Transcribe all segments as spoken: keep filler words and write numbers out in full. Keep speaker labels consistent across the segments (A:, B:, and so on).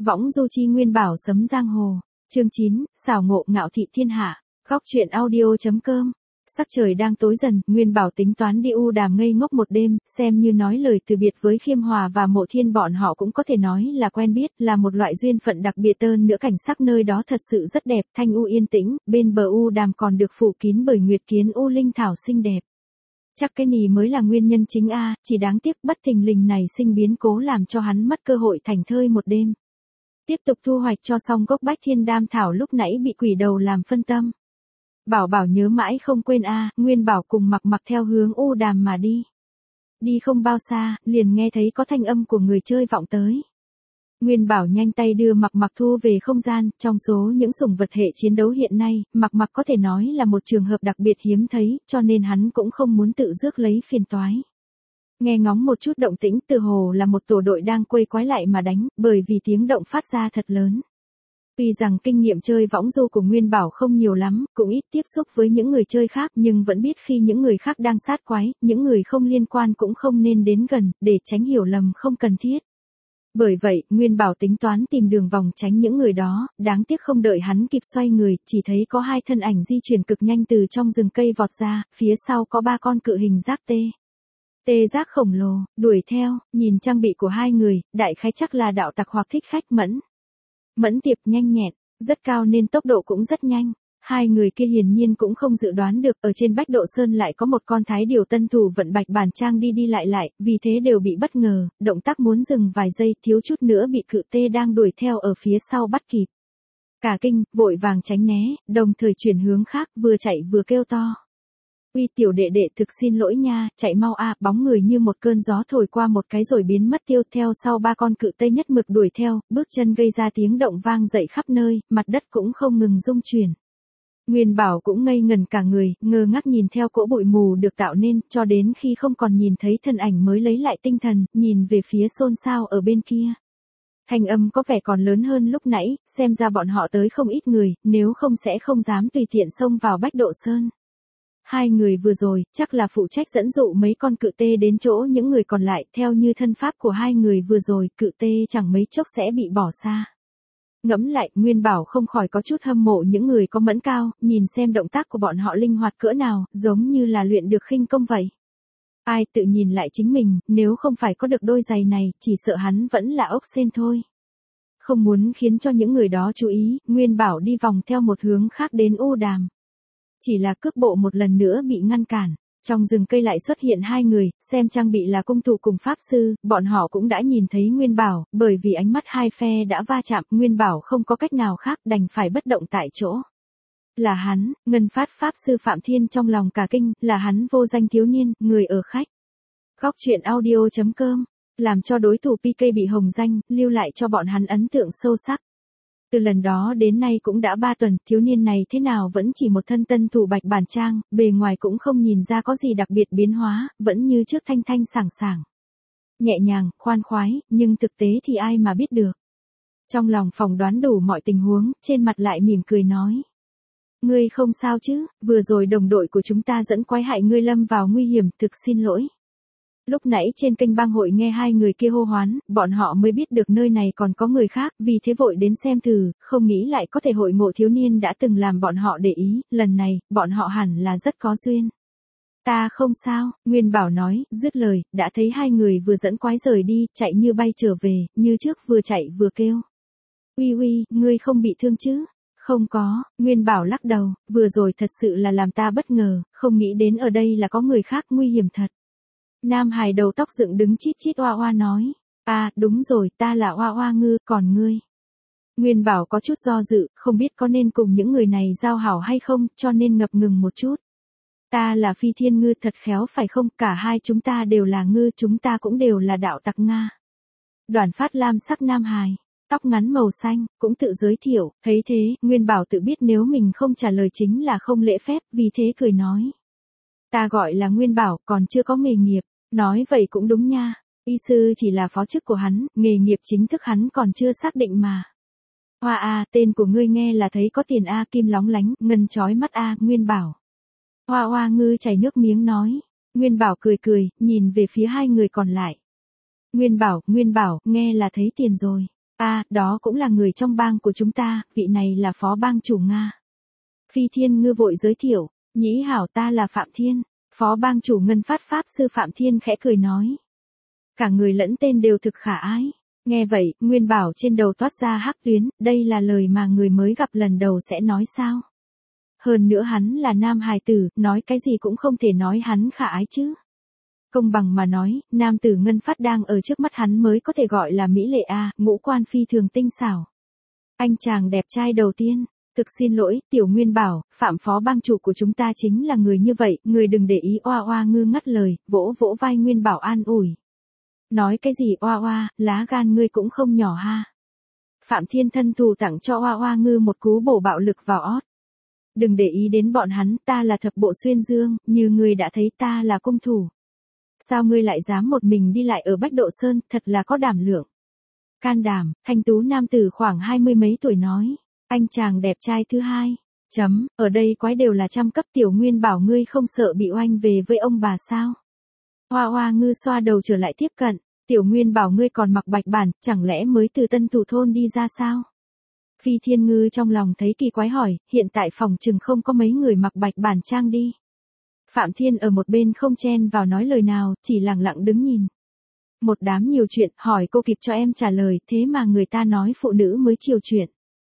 A: Võng du chi Nguyên Bảo sấm giang hồ. Chương chín, xảo ngộ ngạo thị thiên hạ. Góc truyện audio.com. Sắc trời đang tối dần, Nguyên Bảo tính toán đi U Đàm ngây ngốc một đêm, xem như nói lời từ biệt với Khiêm Hòa và Mộ Thiên bọn họ cũng có thể nói là quen biết, là một loại duyên phận đặc biệt hơn nữa. Cảnh sắc nơi đó thật sự rất đẹp, thanh u yên tĩnh, bên bờ U Đàm còn được phủ kín bởi nguyệt kiến u linh thảo xinh đẹp. Chắc cái nì mới là nguyên nhân chính a, chỉ đáng tiếc bất thình lình này sinh biến cố làm cho hắn mất cơ hội thành thơi một đêm. Tiếp tục thu hoạch cho xong gốc bách thiên đam thảo lúc nãy bị quỷ đầu làm phân tâm. Bảo Bảo nhớ mãi không quên a, Nguyên Bảo cùng Mặc Mặc theo hướng U Đàm mà đi. Đi không bao xa, liền nghe thấy có thanh âm của người chơi vọng tới. Nguyên Bảo nhanh tay đưa Mặc Mặc thu về không gian, trong số những sủng vật hệ chiến đấu hiện nay, Mặc Mặc có thể nói là một trường hợp đặc biệt hiếm thấy, cho nên hắn cũng không muốn tự rước lấy phiền toái. Nghe ngóng một chút động tĩnh, từ hồ là một tổ đội đang quây quái lại mà đánh, bởi vì tiếng động phát ra thật lớn. Tuy rằng kinh nghiệm chơi võng du của Nguyên Bảo không nhiều lắm, cũng ít tiếp xúc với những người chơi khác, nhưng vẫn biết khi những người khác đang sát quái, những người không liên quan cũng không nên đến gần, để tránh hiểu lầm không cần thiết. Bởi vậy, Nguyên Bảo tính toán tìm đường vòng tránh những người đó, đáng tiếc không đợi hắn kịp xoay người, chỉ thấy có hai thân ảnh di chuyển cực nhanh từ trong rừng cây vọt ra, phía sau có ba con cự hình rác tê. Tê giác khổng lồ, đuổi theo, nhìn trang bị của hai người, đại khái chắc là đạo tặc hoặc thích khách mẫn. Mẫn tiệp nhanh nhẹn, rất cao nên tốc độ cũng rất nhanh. Hai người kia hiển nhiên cũng không dự đoán được, ở trên Bách Độ Sơn lại có một con thái điều tân thủ vận bạch bản trang đi đi lại lại, vì thế đều bị bất ngờ, động tác muốn dừng vài giây, thiếu chút nữa bị cự tê đang đuổi theo ở phía sau bắt kịp. Cả kinh, vội vàng tránh né, đồng thời chuyển hướng khác, vừa chạy vừa kêu to. Uy tiểu đệ đệ, thực xin lỗi nha, chạy mau a, bóng người như một cơn gió thổi qua một cái rồi biến mất tiêu, theo sau ba con cự tê nhất mực đuổi theo, bước chân gây ra tiếng động vang dậy khắp nơi, mặt đất cũng không ngừng rung chuyển. Nguyên Bảo cũng ngây ngần cả người, ngơ ngác nhìn theo cỗ bụi mù được tạo nên, cho đến khi không còn nhìn thấy thân ảnh mới lấy lại tinh thần, nhìn về phía xôn xao ở bên kia. Thanh âm có vẻ còn lớn hơn lúc nãy, xem ra bọn họ tới không ít người, nếu không sẽ không dám tùy tiện xông vào Bách Độ Sơn. Hai người vừa rồi, chắc là phụ trách dẫn dụ mấy con cự tê đến chỗ những người còn lại, theo như thân pháp của hai người vừa rồi, cự tê chẳng mấy chốc sẽ bị bỏ xa. Ngẫm lại, Nguyên Bảo không khỏi có chút hâm mộ những người có mẫn cao, nhìn xem động tác của bọn họ linh hoạt cỡ nào, giống như là luyện được khinh công vậy. Ai tự nhìn lại chính mình, nếu không phải có được đôi giày này, chỉ sợ hắn vẫn là ốc sên thôi. Không muốn khiến cho những người đó chú ý, Nguyên Bảo đi vòng theo một hướng khác đến U Đàm. Chỉ là cước bộ một lần nữa bị ngăn cản. Trong rừng cây lại xuất hiện hai người, xem trang bị là cung thủ cùng pháp sư, bọn họ cũng đã nhìn thấy Nguyên Bảo, bởi vì ánh mắt hai phe đã va chạm, Nguyên Bảo không có cách nào khác đành phải bất động tại chỗ. Là hắn, Ngân Phát pháp sư Phạm Thiên trong lòng cả kinh, là hắn vô danh thiếu niên, người ở khách. Góc truyện audio.com, làm cho đối thủ pê ca bị hồng danh, lưu lại cho bọn hắn ấn tượng sâu sắc. Từ lần đó đến nay cũng đã ba tuần, thiếu niên này thế nào vẫn chỉ một thân tân thủ bạch bản trang, bề ngoài cũng không nhìn ra có gì đặc biệt biến hóa, vẫn như trước thanh thanh sảng sảng. Nhẹ nhàng, khoan khoái, nhưng thực tế thì ai mà biết được. Trong lòng phỏng đoán đủ mọi tình huống, trên mặt lại mỉm cười nói. Ngươi không sao chứ, vừa rồi đồng đội của chúng ta dẫn quái hại ngươi lâm vào nguy hiểm, thực xin lỗi. Lúc nãy trên kênh bang hội nghe hai người kia hô hoán, bọn họ mới biết được nơi này còn có người khác, vì thế vội đến xem thử, không nghĩ lại có thể hội ngộ thiếu niên đã từng làm bọn họ để ý, lần này, bọn họ hẳn là rất có duyên. Ta không sao, Nguyên Bảo nói, dứt lời, đã thấy hai người vừa dẫn quái rời đi, chạy như bay trở về, như trước vừa chạy vừa kêu. Uy uy, ngươi không bị thương chứ? Không có, Nguyên Bảo lắc đầu, vừa rồi thật sự là làm ta bất ngờ, không nghĩ đến ở đây là có người khác, nguy hiểm thật. Nam hài đầu tóc dựng đứng chít chít oa oa nói. À, đúng rồi, ta là oa oa ngư, còn ngươi. Nguyên Bảo có chút do dự, không biết có nên cùng những người này giao hảo hay không, cho nên ngập ngừng một chút. Ta là Phi Thiên Ngư, thật khéo phải không, cả hai chúng ta đều là ngư, chúng ta cũng đều là đạo tặc Nga. Đoàn Phát lam sắc nam hài, tóc ngắn màu xanh, cũng tự giới thiệu, thấy thế, Nguyên Bảo tự biết nếu mình không trả lời chính là không lễ phép, vì thế cười nói. Ta gọi là Nguyên Bảo, còn chưa có nghề nghiệp. Nói vậy cũng đúng nha, y sư chỉ là phó chức của hắn, nghề nghiệp chính thức hắn còn chưa xác định mà. Hoa a, tên của ngươi nghe là thấy có tiền a, kim lóng lánh, ngân chói mắt a, Nguyên Bảo. Hoa hoa ngư chảy nước miếng nói. Nguyên Bảo cười cười, nhìn về phía hai người còn lại. Nguyên Bảo, Nguyên Bảo, nghe là thấy tiền rồi. À, đó cũng là người trong bang của chúng ta, vị này là phó bang chủ Nga. Phi Thiên Ngư vội giới thiệu, nhĩ hảo ta là Phạm Thiên, phó bang chủ Ngân Phát Pháp Sư Phạm Thiên khẽ cười nói. Cả người lẫn tên đều thực khả ái. Nghe vậy, Nguyên Bảo trên đầu toát ra hắc tuyến, đây là lời mà người mới gặp lần đầu sẽ nói sao? Hơn nữa hắn là nam hài tử, nói cái gì cũng không thể nói hắn khả ái chứ. Công bằng mà nói, nam tử Ngân Phát đang ở trước mắt hắn mới có thể gọi là mỹ lệ a, ngũ quan phi thường tinh xảo. Anh chàng đẹp trai đầu tiên, thực xin lỗi, tiểu Nguyên Bảo, Phạm phó bang chủ của chúng ta chính là người như vậy, người đừng để ý. Oa Oa Ngư ngắt lời, vỗ vỗ vai Nguyên Bảo an ủi. Nói cái gì Oa Oa, lá gan ngươi cũng không nhỏ ha. Phạm Thiên thân thù tặng cho Oa Oa Ngư một cú bổ bạo lực vào ót. Đừng để ý đến bọn hắn, ta là thập bộ xuyên dương, như ngươi đã thấy ta là cung thủ. Sao ngươi lại dám một mình đi lại ở Bách Độ Sơn, thật là có đảm lượng. Can đảm, thanh tú nam tử khoảng hai mươi mấy tuổi nói, anh chàng đẹp trai thứ hai. Chấm, ở đây quái đều là trăm cấp. Tiểu Nguyên Bảo ngươi không sợ bị oanh về với ông bà sao? Hoa Hoa Ngư xoa đầu trở lại tiếp cận, tiểu Nguyên Bảo ngươi còn mặc bạch bản, chẳng lẽ mới từ Tân Thủ thôn đi ra sao? Phi Thiên Ngư trong lòng thấy kỳ quái hỏi, hiện tại phòng chừng không có mấy người mặc bạch bản trang đi. Phạm Thiên ở một bên không chen vào nói lời nào, chỉ lặng lặng đứng nhìn. Một đám nhiều chuyện, hỏi cô kịp cho em trả lời, thế mà người ta nói phụ nữ mới chiều chuyện.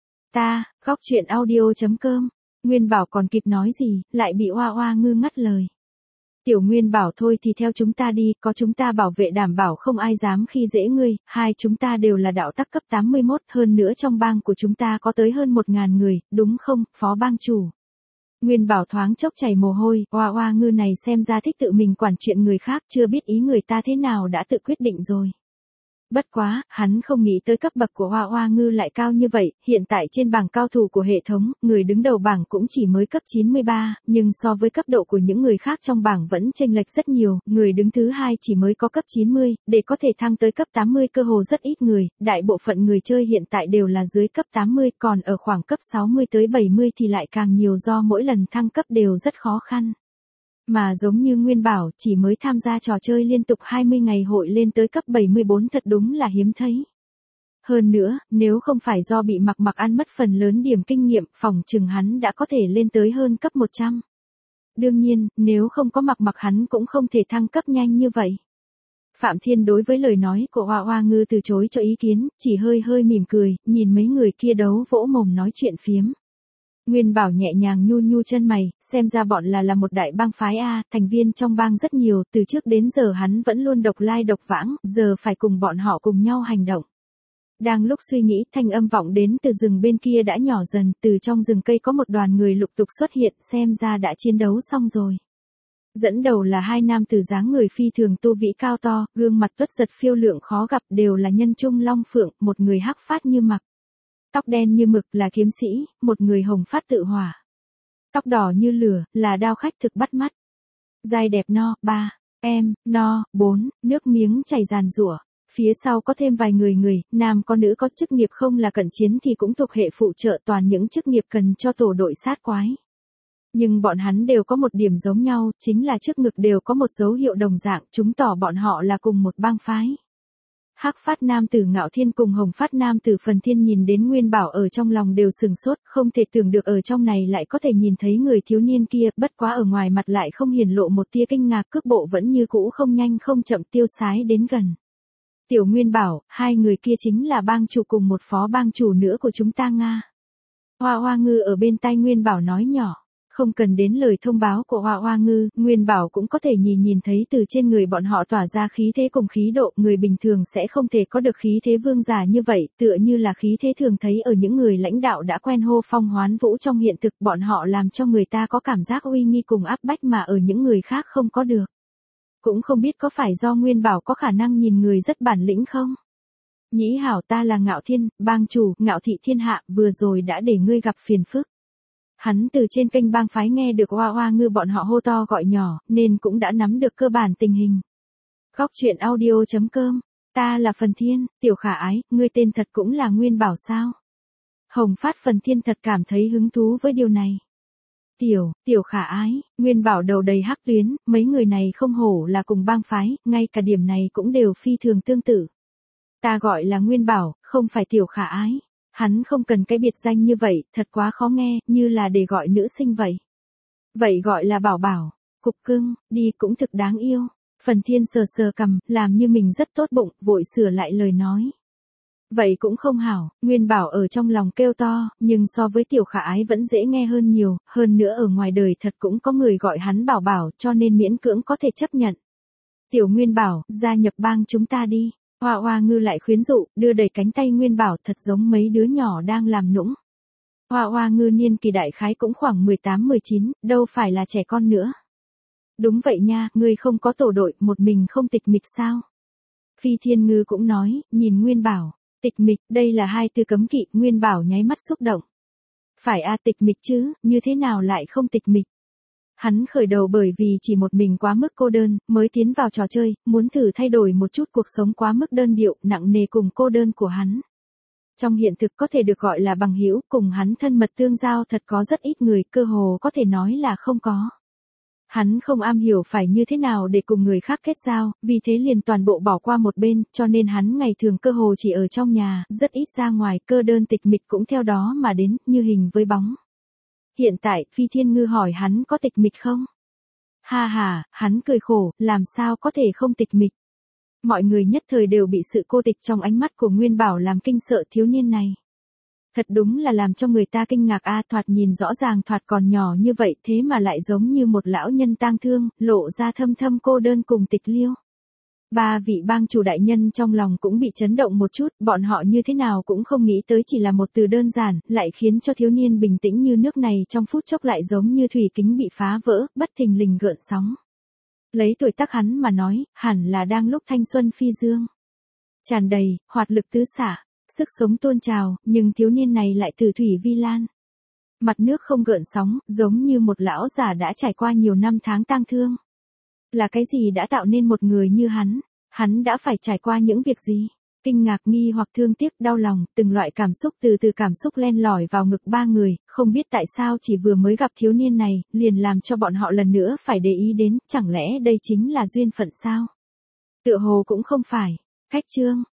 A: Ta, góc chuyện audio chấm com, Nguyên Bảo còn kịp nói gì, lại bị Hoa Hoa Ngư ngắt lời. Tiểu Nguyên Bảo thôi thì theo chúng ta đi, có chúng ta bảo vệ đảm bảo không ai dám khi dễ ngươi, hai chúng ta đều là đạo tắc cấp tám mươi mốt, hơn nữa trong bang của chúng ta có tới hơn một ngàn người, đúng không, phó bang chủ? Nguyên Bảo thoáng chốc chảy mồ hôi, Hoa Hoa Ngư này xem ra thích tự mình quản chuyện người khác, chưa biết ý người ta thế nào đã tự quyết định rồi. Bất quá, hắn không nghĩ tới cấp bậc của Hoa Hoa Ngư lại cao như vậy, hiện tại trên bảng cao thủ của hệ thống, người đứng đầu bảng cũng chỉ mới cấp chín mươi ba, nhưng so với cấp độ của những người khác trong bảng vẫn chênh lệch rất nhiều, người đứng thứ hai chỉ mới có cấp chín mươi, để có thể thăng tới cấp tám mươi cơ hồ rất ít người, đại bộ phận người chơi hiện tại đều là dưới cấp tám mươi, còn ở khoảng cấp sáu mươi tới bảy mươi thì lại càng nhiều do mỗi lần thăng cấp đều rất khó khăn. Mà giống như Nguyên Bảo, chỉ mới tham gia trò chơi liên tục hai mươi ngày hội lên tới cấp bảy mươi bốn thật đúng là hiếm thấy. Hơn nữa, nếu không phải do bị mặc mặc ăn mất phần lớn điểm kinh nghiệm, phòng chừng hắn đã có thể lên tới hơn cấp một trăm. Đương nhiên, nếu không có mặc mặc hắn cũng không thể thăng cấp nhanh như vậy. Phạm Thiên đối với lời nói của Hoa Hoa Ngư từ chối cho ý kiến, chỉ hơi hơi mỉm cười, nhìn mấy người kia đấu vỗ mồm nói chuyện phiếm. Nguyên Bảo nhẹ nhàng nhu nhu chân mày, xem ra bọn là là một đại bang phái A, thành viên trong bang rất nhiều, từ trước đến giờ hắn vẫn luôn độc lai độc vãng, giờ phải cùng bọn họ cùng nhau hành động. Đang lúc suy nghĩ, thanh âm vọng đến từ rừng bên kia đã nhỏ dần, từ trong rừng cây có một đoàn người lục tục xuất hiện, xem ra đã chiến đấu xong rồi. Dẫn đầu là hai nam tử dáng người phi thường tu vĩ cao to, gương mặt tuất giật phiêu lượng khó gặp, đều là nhân trung long phượng, một người hắc phát như mặc. Tóc đen như mực là kiếm sĩ, một người hồng phát tự hỏa. Tóc đỏ như lửa, là đao khách thực bắt mắt. Dai đẹp no, ba, em, no, bốn, nước miếng chảy ràn rủa. Phía sau có thêm vài người người, nam có nữ có chức nghiệp không là cận chiến thì cũng thuộc hệ phụ trợ toàn những chức nghiệp cần cho tổ đội sát quái. Nhưng bọn hắn đều có một điểm giống nhau, chính là trước ngực đều có một dấu hiệu đồng dạng, chứng tỏ bọn họ là cùng một bang phái. Hắc phát nam tử Ngạo Thiên cùng hồng phát nam tử Phần Thiên nhìn đến Nguyên Bảo ở trong lòng đều sừng sốt, không thể tưởng được ở trong này lại có thể nhìn thấy người thiếu niên kia, bất quá ở ngoài mặt lại không hiển lộ một tia kinh ngạc, cước bộ vẫn như cũ không nhanh không chậm tiêu sái đến gần. Tiểu Nguyên Bảo, hai người kia chính là bang chủ cùng một phó bang chủ nữa của chúng ta Nga. Hoa Hoa Ngư ở bên tai Nguyên Bảo nói nhỏ. Không cần đến lời thông báo của Hoa Hoa Ngư, Nguyên Bảo cũng có thể nhìn nhìn thấy từ trên người bọn họ tỏa ra khí thế cùng khí độ, người bình thường sẽ không thể có được khí thế vương giả như vậy, tựa như là khí thế thường thấy ở những người lãnh đạo đã quen hô phong hoán vũ trong hiện thực, bọn họ làm cho người ta có cảm giác uy nghi cùng áp bách mà ở những người khác không có được. Cũng không biết có phải do Nguyên Bảo có khả năng nhìn người rất bản lĩnh không? Nhĩ hảo ta là Ngạo Thiên, bang chủ, Ngạo Thị Thiên Hạ, vừa rồi đã để ngươi gặp phiền phức. Hắn từ trên kênh bang phái nghe được Hoa Hoa Ngư bọn họ hô to gọi nhỏ, nên cũng đã nắm được cơ bản tình hình. Góc chuyện audio chấm com, ta là Phần Thiên, tiểu khả ái, ngươi tên thật cũng là Nguyên Bảo sao? Hồng phát Phần Thiên thật cảm thấy hứng thú với điều này. Tiểu, tiểu khả ái, Nguyên Bảo đầu đầy hắc tuyến, mấy người này không hổ là cùng bang phái, ngay cả điểm này cũng đều phi thường tương tự. Ta gọi là Nguyên Bảo, không phải Tiểu Khả Ái. Hắn không cần cái biệt danh như vậy, thật quá khó nghe, như là để gọi nữ sinh vậy. Vậy gọi là Bảo Bảo, cục cưng, đi cũng thực đáng yêu. Phần Thiên sờ sờ cằm, làm như mình rất tốt bụng, vội sửa lại lời nói. Vậy cũng không hảo, Nguyên Bảo ở trong lòng kêu to, nhưng so với Tiểu Khả Ái vẫn dễ nghe hơn nhiều, hơn nữa ở ngoài đời thật cũng có người gọi hắn Bảo Bảo cho nên miễn cưỡng có thể chấp nhận. Tiểu Nguyên Bảo, gia nhập bang chúng ta đi. Hoa Hoa Ngư lại khuyến dụ, đưa đầy cánh tay Nguyên Bảo thật giống mấy đứa nhỏ đang làm nũng. Hoa Hoa Ngư niên kỳ đại khái cũng khoảng mười tám mười chín, đâu phải là trẻ con nữa. Đúng vậy nha, ngươi không có tổ đội, một mình không tịch mịch sao? Phi Thiên Ngư cũng nói, nhìn Nguyên Bảo, tịch mịch, đây là hai từ cấm kỵ, Nguyên Bảo nháy mắt xúc động. Phải a tịch mịch chứ, như thế nào lại không tịch mịch? Hắn khởi đầu bởi vì chỉ một mình quá mức cô đơn, mới tiến vào trò chơi, muốn thử thay đổi một chút cuộc sống quá mức đơn điệu, nặng nề cùng cô đơn của hắn. Trong hiện thực có thể được gọi là bằng hữu, cùng hắn thân mật tương giao thật có rất ít người, cơ hồ có thể nói là không có. Hắn không am hiểu phải như thế nào để cùng người khác kết giao, vì thế liền toàn bộ bỏ qua một bên, cho nên hắn ngày thường cơ hồ chỉ ở trong nhà, rất ít ra ngoài, cơ đơn tịch mịch cũng theo đó mà đến, như hình với bóng. Hiện tại, Phi Thiên Ngư hỏi hắn có tịch mịch không? Ha ha, hắn cười khổ, làm sao có thể không tịch mịch? Mọi người nhất thời đều bị sự cô tịch trong ánh mắt của Nguyên Bảo làm kinh sợ thiếu niên này. Thật đúng là làm cho người ta kinh ngạc a, thoạt nhìn rõ ràng thoạt còn nhỏ như vậy thế mà lại giống như một lão nhân tang thương, lộ ra thâm thâm cô đơn cùng tịch liêu. Ba vị bang chủ đại nhân trong lòng cũng bị chấn động một chút, bọn họ như thế nào cũng không nghĩ tới chỉ là một từ đơn giản, lại khiến cho thiếu niên bình tĩnh như nước này trong phút chốc lại giống như thủy kính bị phá vỡ, bất thình lình gợn sóng. Lấy tuổi tác hắn mà nói, hẳn là đang lúc thanh xuân phi dương. Tràn đầy, hoạt lực tứ xả, sức sống tuôn trào, nhưng thiếu niên này lại tử thủy vi lan. Mặt nước không gợn sóng, giống như một lão già đã trải qua nhiều năm tháng tang thương. Là cái gì đã tạo nên một người như hắn? Hắn đã phải trải qua những việc gì? Kinh ngạc, nghi hoặc thương tiếc, đau lòng, từng loại cảm xúc từ từ cảm xúc len lỏi vào ngực ba người, không biết tại sao chỉ vừa mới gặp thiếu niên này, liền làm cho bọn họ lần nữa phải để ý đến, chẳng lẽ đây chính là duyên phận sao? Tựa hồ cũng không phải. Khách chương,